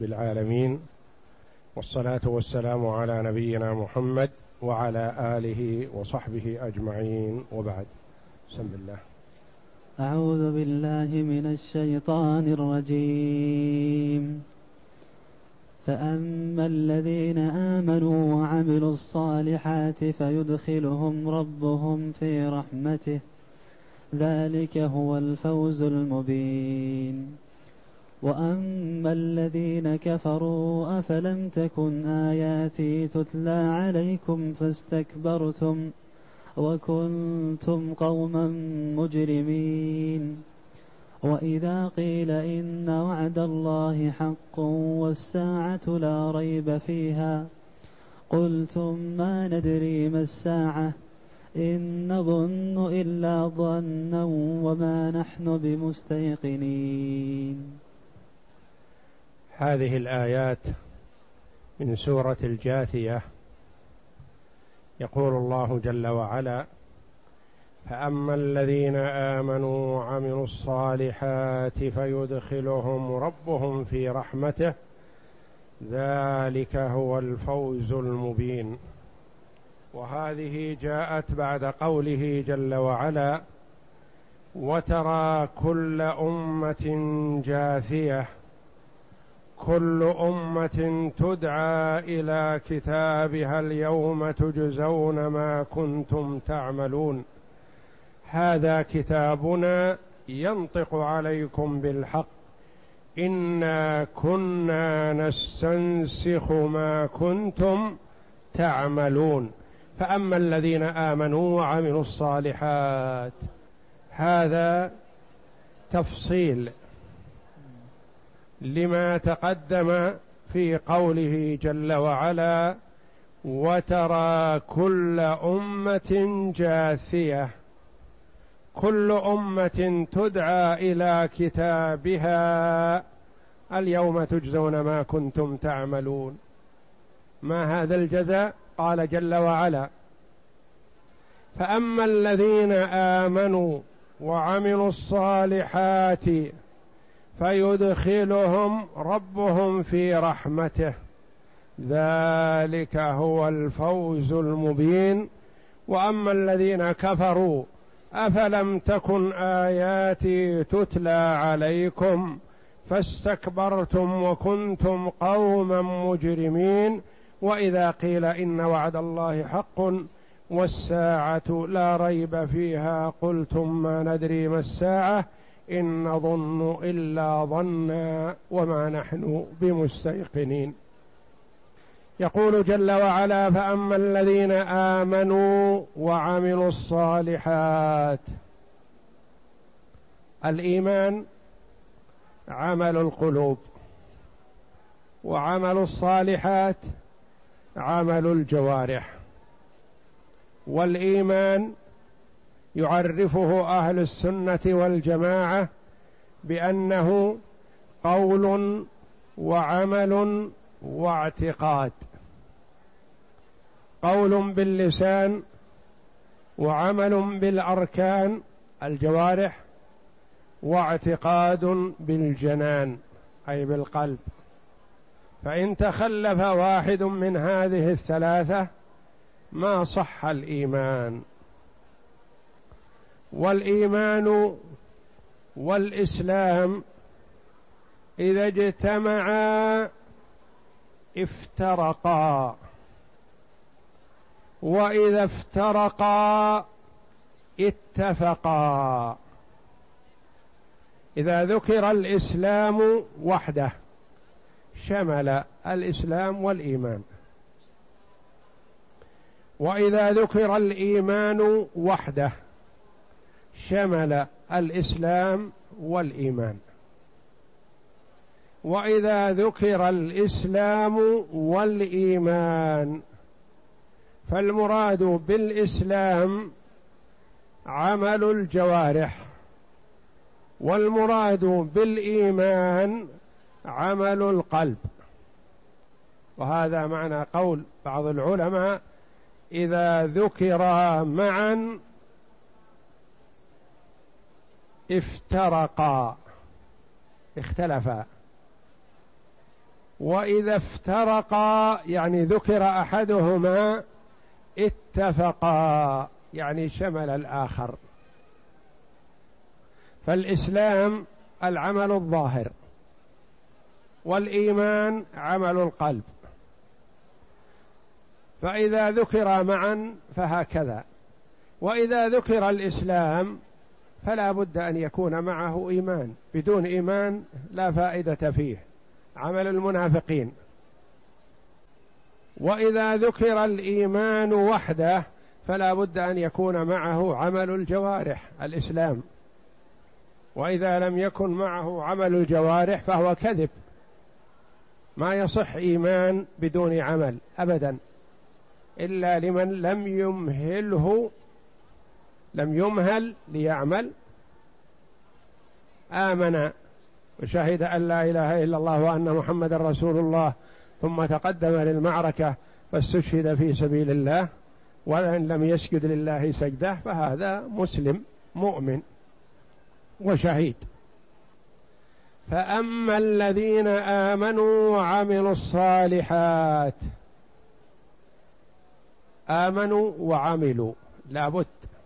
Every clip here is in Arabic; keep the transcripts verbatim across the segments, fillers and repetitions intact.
بالعالمين، والصلاة والسلام على نبينا محمد وعلى آله وصحبه أجمعين، وبعد. بسم الله. أعوذ بالله من الشيطان الرجيم. فأما الذين آمنوا وعملوا الصالحات فيدخلهم ربهم في رحمته، ذلك هو الفوز المبين. وأما الذين كفروا أفلم تكن آياتي تتلى عليكم فاستكبرتم وكنتم قوما مجرمين. وإذا قيل إن وعد الله حق والساعة لا ريب فيها قلتم ما ندري ما الساعة إن نظن إلا ظنا وما نحن بمستيقنين. هذه الآيات من سورة الجاثية. يقول الله جل وعلا: فأما الذين آمنوا وعملوا الصالحات فيدخلهم ربهم في رحمته، ذلك هو الفوز المبين. وهذه جاءت بعد قوله جل وعلا: وترى كل أمة جاثية، كل أمة تدعى إلى كتابها اليوم تجزون ما كنتم تعملون، هذا كتابنا ينطق عليكم بالحق إنا كنا نستنسخ ما كنتم تعملون. فأما الذين آمنوا وعملوا الصالحات، هذا تفصيل لما تقدم في قوله جل وعلا: وترى كل أمة جاثية، كل أمة تدعى إلى كتابها اليوم تجزون ما كنتم تعملون. ما هذا الجزاء؟ قال جل وعلا: فأما الذين آمنوا وعملوا الصالحات فيدخلهم ربهم في رحمته، ذلك هو الفوز المبين. وأما الذين كفروا أفلم تكن آياتي تتلى عليكم فاستكبرتم وكنتم قوما مجرمين. وإذا قيل إن وعد الله حق والساعة لا ريب فيها قلتم ما ندري ما الساعة إن نظن إلا ظنا وما نحن بمستيقنين. يقول جل وعلا: فأما الذين آمنوا وعملوا الصالحات. الإيمان عمل القلوب، وعمل الصالحات عمل الجوارح. والإيمان يعرفه أهل السنة والجماعة بأنه قول وعمل واعتقاد، قول باللسان وعمل بالأركان الجوارح، واعتقاد بالجنان أي بالقلب. فإن تخلف واحد من هذه الثلاثة ما صح الإيمان. والإيمان والإسلام إذا اجتمعا افترقا، وإذا افترقا اتفقا. إذا ذكر الإسلام وحده شمل الإسلام والإيمان، وإذا ذكر الإيمان وحده شمل الإسلام والإيمان، وإذا ذكر الإسلام والإيمان فالمراد بالإسلام عمل الجوارح، والمراد بالإيمان عمل القلب. وهذا معنى قول بعض العلماء: إذا ذكرا معا افترقا، اختلفا. وإذا افترقا يعني ذكر أحدهما اتفقا يعني شمل الآخر. فالإسلام العمل الظاهر، والإيمان عمل القلب، فإذا ذكر معا فهكذا. وإذا ذكر الإسلام فلا بد أن يكون معه إيمان، بدون إيمان لا فائدة فيه، عمل المنافقين. وإذا ذكر الإيمان وحده فلا بد أن يكون معه عمل الجوارح الإسلام، وإذا لم يكن معه عمل الجوارح فهو كذب. ما يصح إيمان بدون عمل أبدا، إلا لمن لم يمهله لم يمهل ليعمل. آمن وشهد أن لا إله إلا الله وأن محمد رسول الله ثم تقدم للمعركة فاستشهد في سبيل الله وإن لم يسجد لله سجده فهذا مسلم مؤمن وشهيد. فأما الذين آمنوا وعملوا الصالحات، آمنوا وعملوا لابد،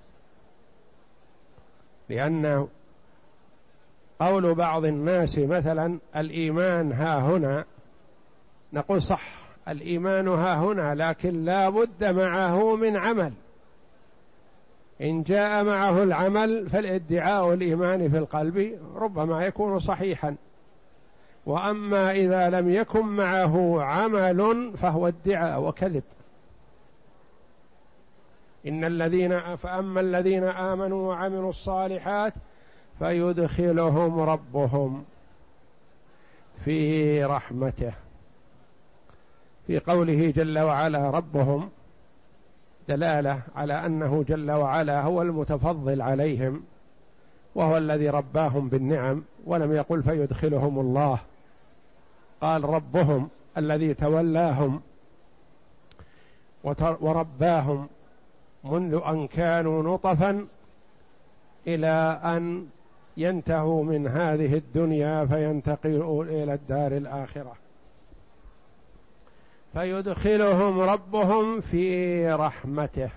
لأن قول بعض الناس مثلا الإيمان ها هنا، نقول صح الإيمان ها هنا، لكن لا بد معه من عمل. إن جاء معه العمل فالادعاء الإيمان في القلب ربما يكون صحيحا، وأما إذا لم يكن معه عمل فهو ادعاء وكذب. إن الذين فأما الذين آمنوا وعملوا الصالحات فيدخلهم ربهم في رحمته. في قوله جل وعلا ربهم دلالة على أنه جل وعلا هو المتفضل عليهم وهو الذي رباهم بالنعم، ولم يقل فيدخلهم الله، قال ربهم الذي تولاهم ورباهم منذ أن كانوا نطفا إلى أن ينتهوا من هذه الدنيا فينتقلوا إلى الدار الآخرة. فيدخلهم ربهم في رحمته.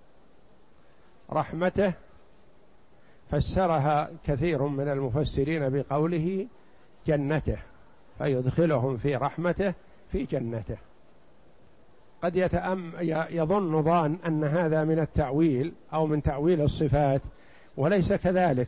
رحمته فسرها كثير من المفسرين بقوله جنته، فيدخلهم في رحمته في جنته. قد يتأم يظن ظان أن هذا من التأويل أو من تأويل الصفات، وليس كذلك،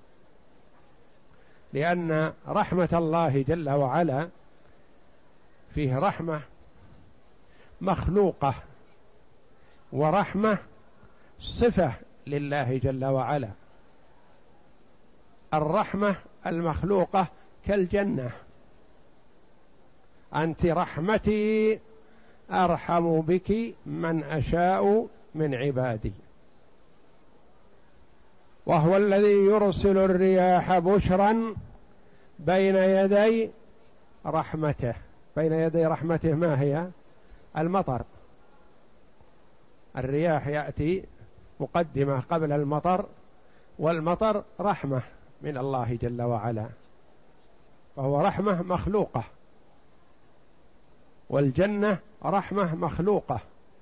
لأن رحمة الله جل وعلا فيه رحمة مخلوقة ورحمة صفة لله جل وعلا. الرحمة المخلوقة كالجنة، أنت رحمتي أرحم بك من أشاء من عبادي، وهو الذي يرسل الرياح بشرا بين يدي رحمته. بين يدي رحمته ما هي؟ المطر. الرياح يأتي مقدمة قبل المطر، والمطر رحمة من الله جل وعلا، وهو رحمة مخلوقة، والجنة رحمة مخلوقة.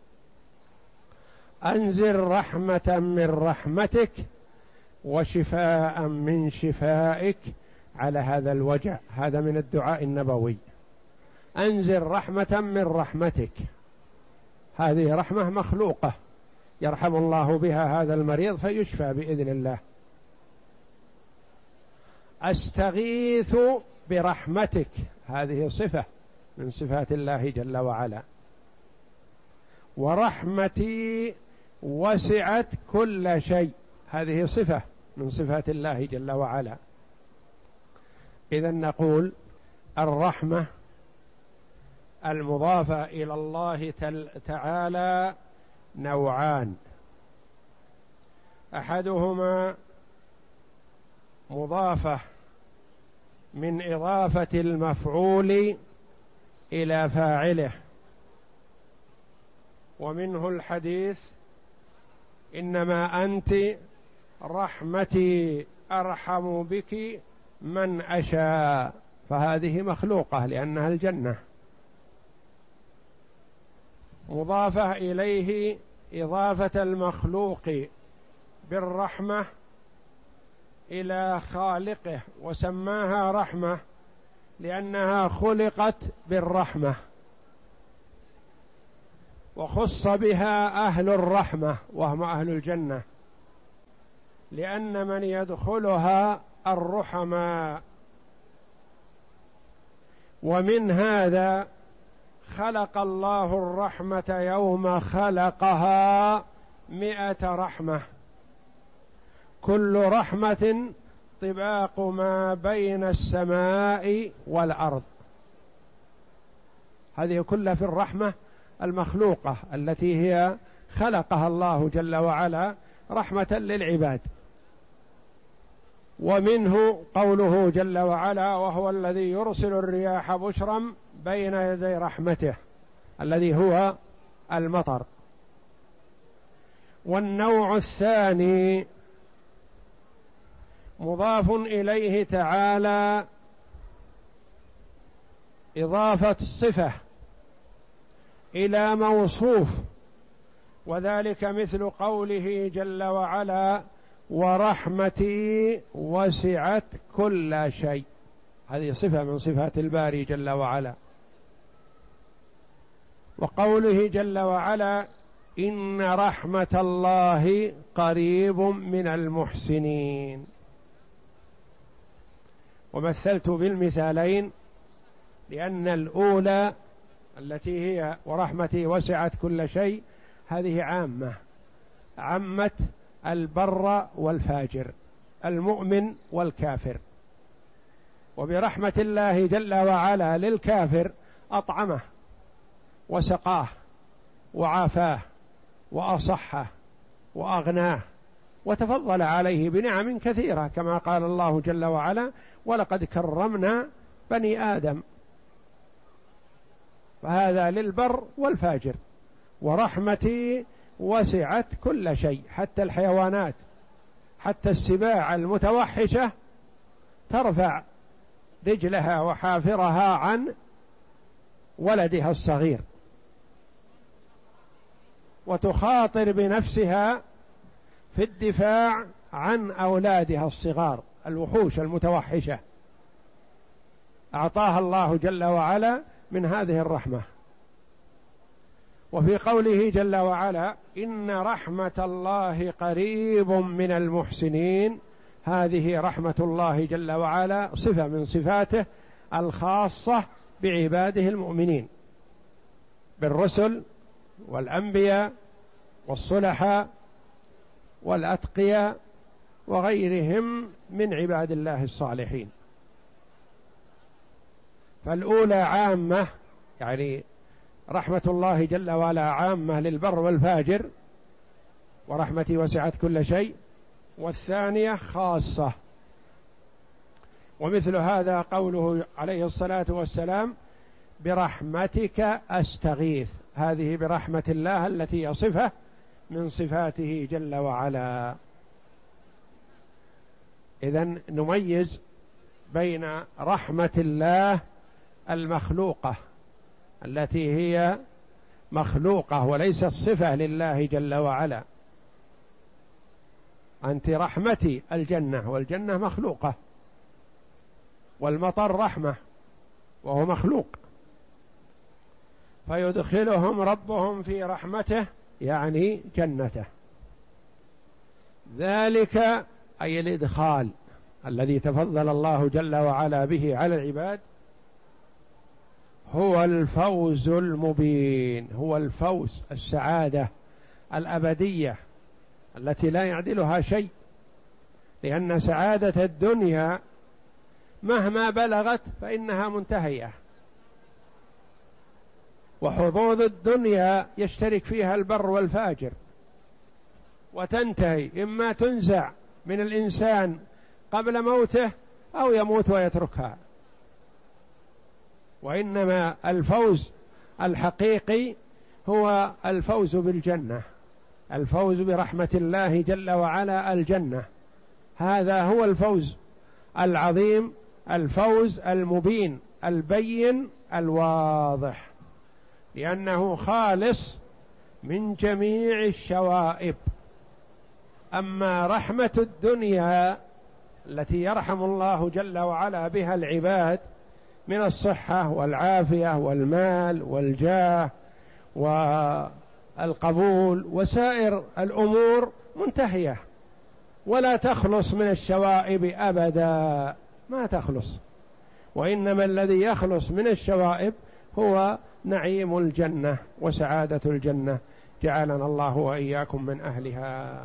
أنزل رحمة من رحمتك وشفاء من شفائك على هذا الوجع. هذا من الدعاء النبوي، أنزل رحمة من رحمتك. هذه رحمة مخلوقة يرحم الله بها هذا المريض فيشفى بإذن الله. أستغيث برحمتك، هذه صفة من صفات الله جل وعلا. ورحمتي وسعت كل شيء، هذه صفة من صفات الله جل وعلا. إذن نقول الرحمة المضافة إلى الله تعالى نوعان، أحدهما مضافة من إضافة المفعول إلى فاعله، ومنه الحديث إنما أنت رحمتي أرحم بك من أشاء، فهذه مخلوقة لأنها الجنة مضافة إليه إضافة المخلوق بالرحمة إلى خالقه، وسماها رحمة لأنها خلقت بالرحمة، وخص بها أهل الرحمة وهم أهل الجنة، لأن من يدخلها الرحماء. ومن هذا خلق الله الرحمة يوم خلقها مئة رحمة، كل رحمة طباق ما بين السماء والأرض. هذه كلها في الرحمة المخلوقة التي هي خلقها الله جل وعلا رحمة للعباد. ومنه قوله جل وعلا: وهو الذي يرسل الرياح بشرا بين يدي رحمته، الذي هو المطر. والنوع الثاني مضاف إليه تعالى إضافة صفة إلى موصوف، وذلك مثل قوله جل وعلا: ورحمتي وسعت كل شيء. هذه صفة من صفات الباري جل وعلا. وقوله جل وعلا: إن رحمة الله قريب من المحسنين. ومثلت بالمثالين لأن الأولى التي هي ورحمتي وسعت كل شيء هذه عامة، عمت البر والفاجر، المؤمن والكافر. وبرحمة الله جل وعلا للكافر أطعمه وسقاه وعافاه وأصحه وأغناه وتفضل عليه بنعم كثيرة، كما قال الله جل وعلا: ولقد كرمنا بني آدم. فهذا للبر والفاجر. ورحمتي وسعت كل شيء، حتى الحيوانات، حتى السباع المتوحشة ترفع رجلها وحافرها عن ولدها الصغير، وتخاطر بنفسها في الدفاع عن أولادها الصغار، الوحوش المتوحشة. أعطاها الله جل وعلا من هذه الرحمة. وفي قوله جل وعلا: إن رحمة الله قريب من المحسنين، هذه رحمة الله جل وعلا صفة من صفاته الخاصة بعباده المؤمنين، بالرسل والأنبياء والصلحاء والأتقياء وغيرهم من عباد الله الصالحين. فالأولى عامة، يعني رحمة الله جل وعلا عامة للبر والفاجر، ورحمتي وسعت كل شيء. والثانية خاصة، ومثل هذا قوله عليه الصلاة والسلام: برحمتك أستغيث. هذه برحمة الله التي يصفه من صفاته جل وعلا. إذن نميز بين رحمة الله المخلوقة التي هي مخلوقة وليست صفة لله جل وعلا. أنت رحمتي الجنة، والجنة مخلوقة، والمطر رحمة وهو مخلوق، فيدخلهم ربهم في رحمته يعني جنته. ذلك أي الإدخال الذي تفضل الله جل وعلا به على العباد هو الفوز المبين، هو الفوز، السعادة الأبدية التي لا يعدلها شيء. لأن سعادة الدنيا مهما بلغت فإنها منتهية، وحظوظ الدنيا يشترك فيها البر والفاجر، وتنتهي، إما تنزع من الإنسان قبل موته أو يموت ويتركها. وإنما الفوز الحقيقي هو الفوز بالجنة، الفوز برحمة الله جل وعلا الجنة. هذا هو الفوز العظيم، الفوز المبين البين الواضح. لأنه خالص من جميع الشوائب. أما رحمة الدنيا التي يرحم الله جل وعلا بها العباد من الصحة والعافية والمال والجاه والقبول وسائر الأمور منتهية، ولا تخلص من الشوائب أبدا، ما تخلص. وإنما الذي يخلص من الشوائب هو نعيم الجنة وسعادة الجنة، جعلنا الله وإياكم من أهلها.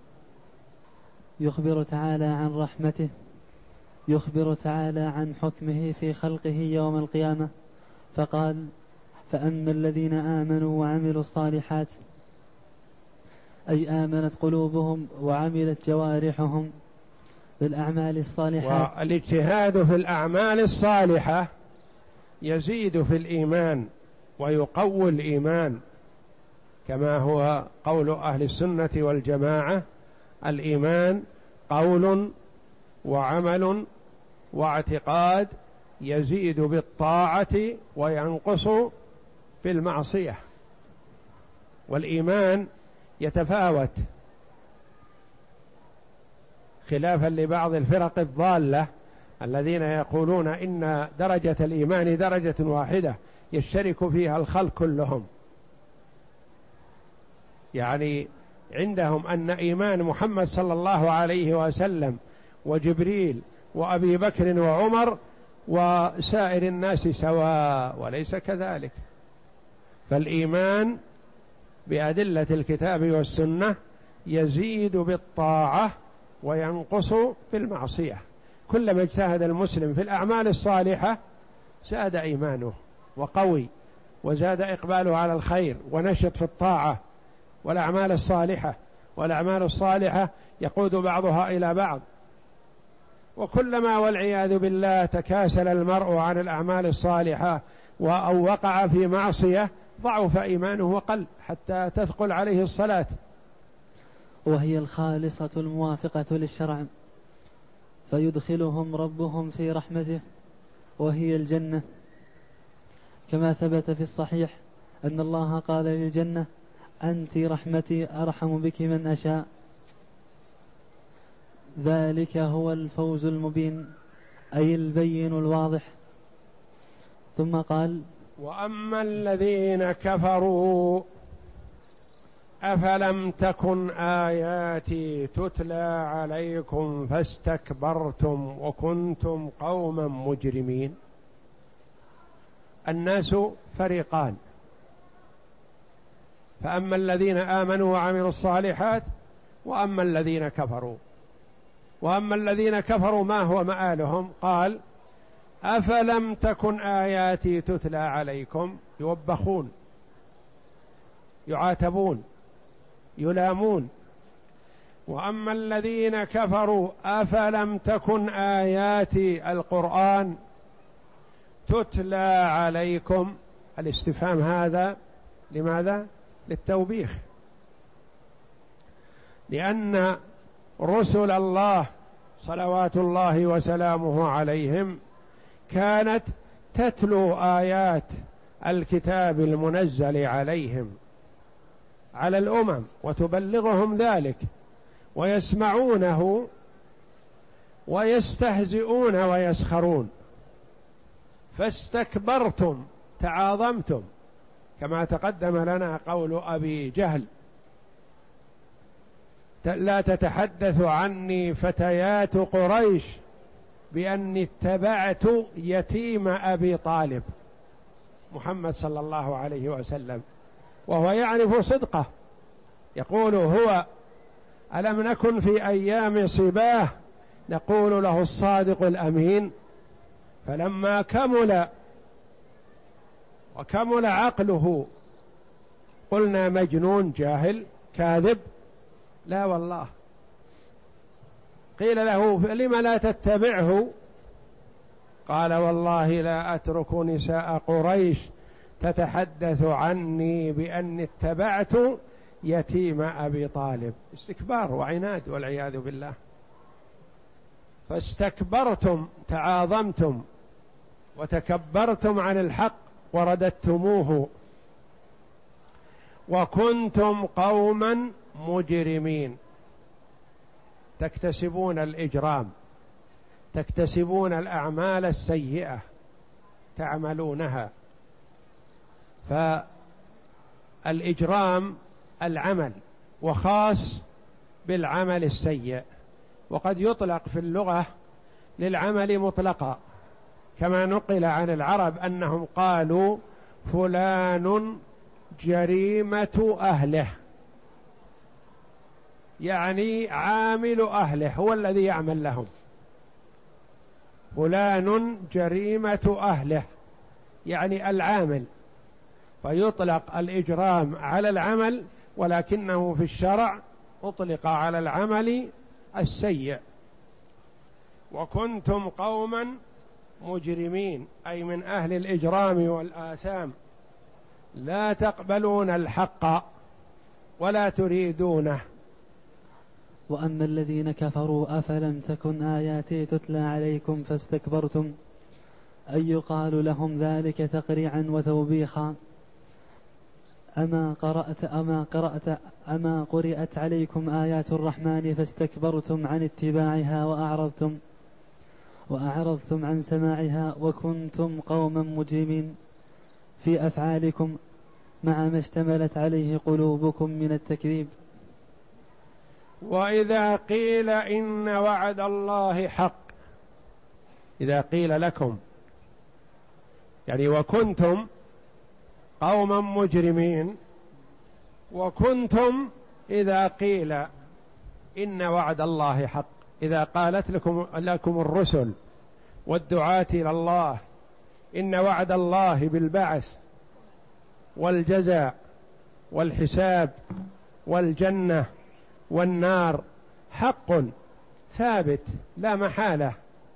يخبر تعالى عن رحمته، يخبر تعالى عن حكمه في خلقه يوم القيامة، فقال: فأما الذين آمنوا وعملوا الصالحات، أي آمنت قلوبهم وعملت جوارحهم بالأعمال الصالحات. والاجتهاد في الأعمال الصالحة يزيد في الإيمان ويقوي الإيمان، كما هو قول أهل السنة والجماعة: الإيمان قول وعمل واعتقاد، يزيد بالطاعة وينقص بالمعصية. والإيمان يتفاوت، خلافا لبعض الفرق الضالة الذين يقولون إن درجة الإيمان درجة واحدة يشترك فيها الخلق كلهم، يعني عندهم أن إيمان محمد صلى الله عليه وسلم وجبريل وأبي بكر وعمر وسائر الناس سواء، وليس كذلك. فالإيمان بأدلة الكتاب والسنة يزيد بالطاعة وينقص بالمعصية. كلما اجتهد المسلم في الأعمال الصالحة زاد إيمانه وقوي، وزاد إقباله على الخير ونشط في الطاعة والأعمال الصالحة. والأعمال الصالحة يقود بعضها إلى بعض، وكلما والعياذ بالله تكاسل المرء عن الأعمال الصالحة أو وقع في معصية ضعف إيمانه وقل حتى تثقل عليه الصلاة. وهي الخالصة الموافقة للشرع، فيدخلهم ربهم في رحمته وهي الجنة، كما ثبت في الصحيح أن الله قال للجنة: أنت رحمتي أرحم بك من أشاء. ذلك هو الفوز المبين، أي البين الواضح. ثم قال: وأما الذين كفروا أفلم تكن آياتي تتلى عليكم فاستكبرتم وكنتم قوما مجرمين. الناس فريقان: فأما الذين آمنوا وعملوا الصالحات، وأما الذين كفروا. وأما الذين كفروا ما هو مآلهم؟ قال: أفلم تكن آياتي تتلى عليكم، يوبخون، يعاتبون، يلامون. وأما الذين كفروا أفلم تكن آياتي القرآن تتلى عليكم. الاستفهام هذا لماذا؟ للتوبيخ، لأن رسل الله صلوات الله وسلامه عليهم كانت تتلو آيات الكتاب المنزل عليهم على الأمم وتبلغهم ذلك، ويسمعونه ويستهزئون ويسخرون. فاستكبرتم، تعاظمتم، كما تقدم لنا قول أبي جهل: لا تتحدث عني فتيات قريش بأني اتبعت يتيم أبي طالب، محمد صلى الله عليه وسلم، وهو يعرف صدقه، يقول هو: ألم نكن في أيام صباه نقول له الصادق الأمين، فلما كمل وكمل عقله قلنا مجنون جاهل كاذب. لا والله. قيل له: لم لا تتبعه؟ قال: والله لا أترك نساء قريش تتحدث عني بأني اتبعت يتيم أبي طالب. استكبار وعناد والعياذ بالله. فاستكبرتم، تعاظمتم وتكبرتم عن الحق ورددتموه وكنتم قوما مجرمين، تكتسبون الإجرام، تكتسبون الأعمال السيئة تعملونها. فالإجرام العمل، وخاص بالعمل السيء، وقد يطلق في اللغة للعمل مطلقا، كما نقل عن العرب أنهم قالوا فلان جريمة أهله، يعني عامل أهله هو الذي يعمل لهم، فلان جريمة أهله يعني العامل. فيطلق الإجرام على العمل، ولكنه في الشرع أطلق على العمل السيء. وكنتم قوما مجرمين أي من أهل الإجرام والآثام، لا تقبلون الحق ولا تريدونه. وأما الذين كفروا أفلم تكن آياتي تتلى عليكم فاستكبرتم، أي يقال لهم ذلك تقريعا وتوبيخا. أما قرأت أما قرأت أما قرأت عليكم آيات الرحمن فاستكبرتم عن اتباعها وأعرضتم وأعرضتم عن سماعها وكنتم قوما مجرمين في أفعالكم مع ما اشتملت عليه قلوبكم من التكذيب. وإذا قيل إن وعد الله حق، إذا قيل لكم يعني وكنتم قوما مجرمين، وكنتم إذا قيل إن وعد الله حق، إذا قالت لكم, لكم الرسل والدعاة إلى الله إن وعد الله بالبعث والجزاء والحساب والجنة والنار حق ثابت لا محالة،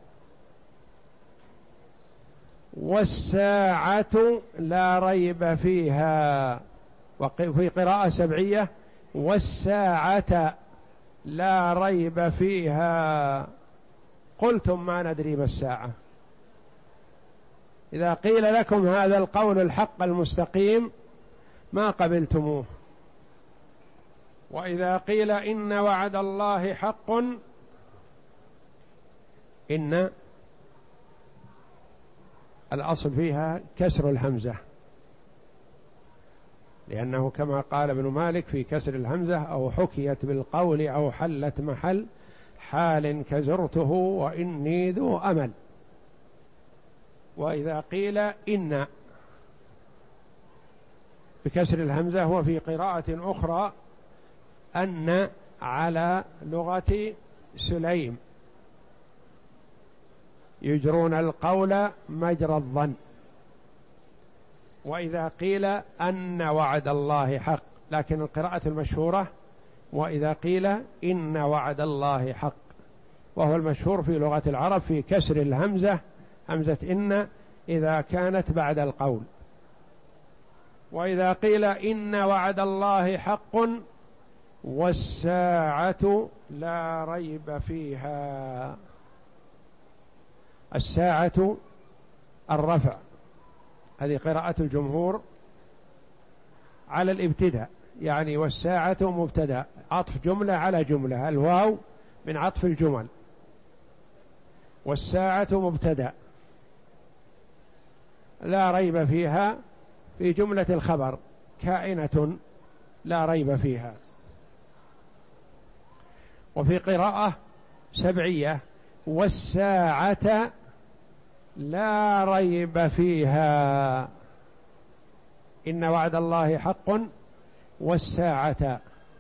والساعة لا ريب فيها، وفي قراءة سبعية والساعة لا ريب فيها، قلتم ما ندري ما الساعة. إذا قيل لكم هذا القول الحق المستقيم ما قبلتموه. وإذا قيل إن وعد الله حق، إن الأصل فيها كسر الهمزة، لأنه كما قال ابن مالك في كسر الهمزة أو حكيت بالقول أو حلت محل حال كزرته وإني ذو أمل. وإذا قيل إن بكسر الهمزة، وفي قراءة أخرى أن على لغة سليم يجرون القول مجرى الظن. وإذا قيل أن وعد الله حق، لكن القراءة المشهورة وإذا قيل إن وعد الله حق، وهو المشهور في لغة العرب في كسر الهمزة، همزة إن إذا كانت بعد القول. وإذا قيل إن وعد الله حق والساعة لا ريب فيها، الساعة الرفع، هذه قراءة الجمهور على الابتداء، يعني والساعة مبتدأ، عطف جملة على جملة، الواو من عطف الجمل، والساعة مبتدأ لا ريب فيها في جملة الخبر كائنة لا ريب فيها. وفي قراءة سبعية والساعة لا ريب فيها، إن وعد الله حق والساعة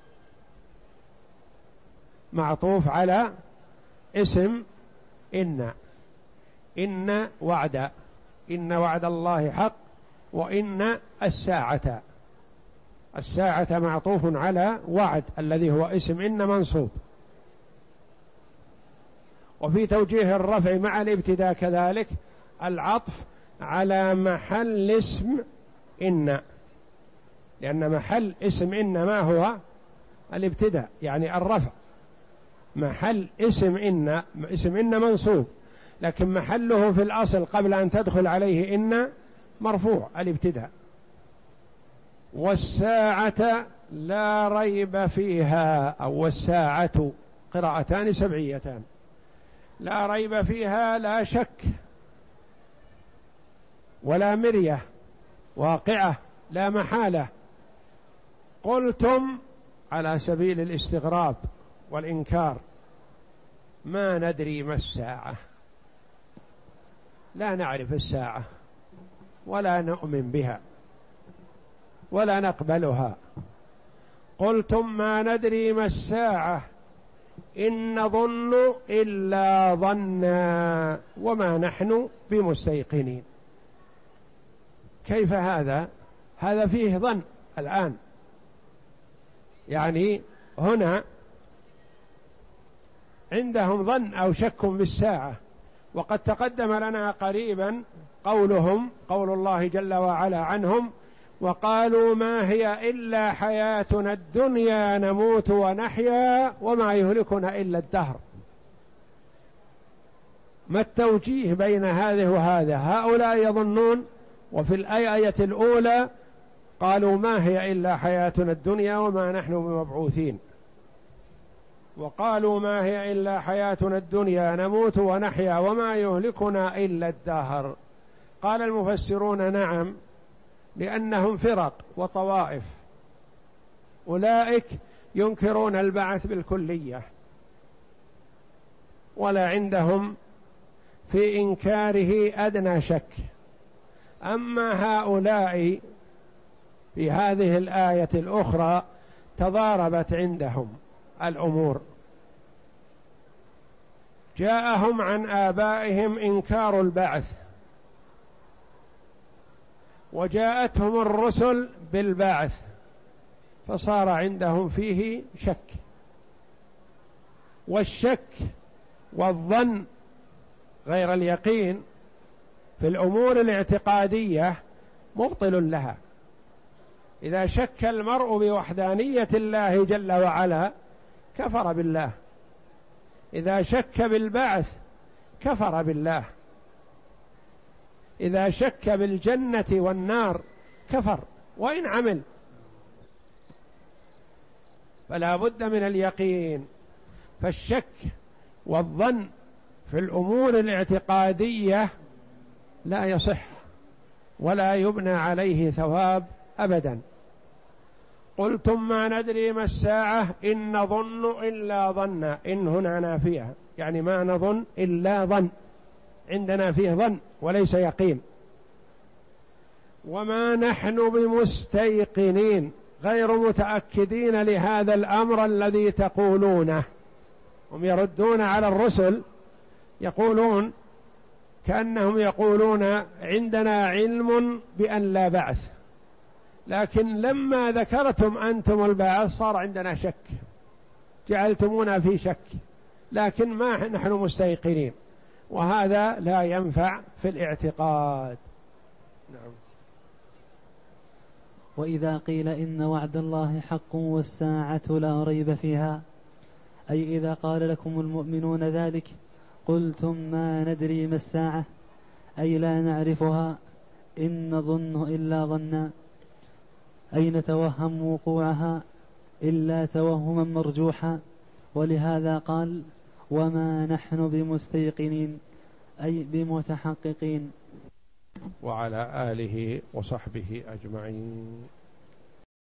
معطوف على اسم إن، إن وعد، إن وعد الله حق، وإن الساعة، الساعة معطوف على وعد الذي هو اسم إن منصوب. وفي توجيه الرفع مع الابتداء كذلك العطف على محل اسم إن، لأن محل اسم إن ما هو الابتداء يعني الرفع، محل اسم إن، اسم إن منصوب، لكن محله في الأصل قبل أن تدخل عليه إن مرفوع الابتداء. والساعة لا ريب فيها، أو والساعة، قراءتان سبعيتان، لا ريب فيها، لا شك ولا مرية، واقعة لا محالة. قلتم على سبيل الاستغراب والإنكار: ما ندري ما الساعة، لا نعرف الساعة ولا نؤمن بها ولا نقبلها. قلتم ما ندري ما الساعة إن نظن إلا ظنا وما نحن بمستيقنين. كيف هذا؟ هذا فيه ظن الآن، يعني هنا عندهم ظن أو شك بالساعة. وقد تقدم لنا قريبا قولهم، قول الله جل وعلا عنهم: وقالوا ما هي إلا حياتنا الدنيا نموت ونحيا وما يهلكنا إلا الدهر. ما التوجيه بين هذه وهذا؟ هؤلاء يظنون، وفي الآية الأولى قالوا ما هي إلا حياتنا الدنيا وما نحن بمبعوثين، وقالوا ما هي إلا حياتنا الدنيا نموت ونحيا وما يهلكنا إلا الدهر. قال المفسرون: نعم، لأنهم فرق وطوائف. أولئك ينكرون البعث بالكلية ولا عندهم في إنكاره أدنى شك. أما هؤلاء في هذه الآية الأخرى تضاربت عندهم الأمور. جاءهم عن آبائهم إنكار البعث، وجاءتهم الرسل بالبعث، فصار عندهم فيه شك. والشك والظن غير اليقين في الأمور الاعتقادية مبطل لها. إذا شك المرء بوحدانية الله جل وعلا كفر بالله، إذا شك بالبعث كفر بالله، إذا شك بالجنة والنار كفر وإن عمل. فلا بد من اليقين. فالشك والظن في الأمور الاعتقادية لا يصح ولا يبنى عليه ثواب أبدا. قلتم ما ندري ما الساعة إن نظن إلا ظنا، إن هنا نافية، يعني ما نظن إلا ظن، عندنا فيه ظن وليس يقين. وما نحن بمستيقنين، غير متأكدين لهذا الأمر الذي تقولونه. هم يردون على الرسل، يقولون كأنهم يقولون عندنا علم بأن لا بعث، لكن لما ذكرتم أنتم البعث صار عندنا شك، جعلتمونا في شك، لكن ما نحن مستيقنين، وهذا لا ينفع في الاعتقاد. نعم. وإذا قيل إن وعد الله حق والساعة لا ريب فيها، أي إذا قال لكم المؤمنون ذلك قلتم ما ندري ما الساعة، أي لا نعرفها، إن نظن إلا ظنا، أي نتوهم وقوعها إلا توهما مرجوحا. ولهذا قال وما نحن بمستيقنين، أي بمتحققين. وعلى آله وصحبه أجمعين.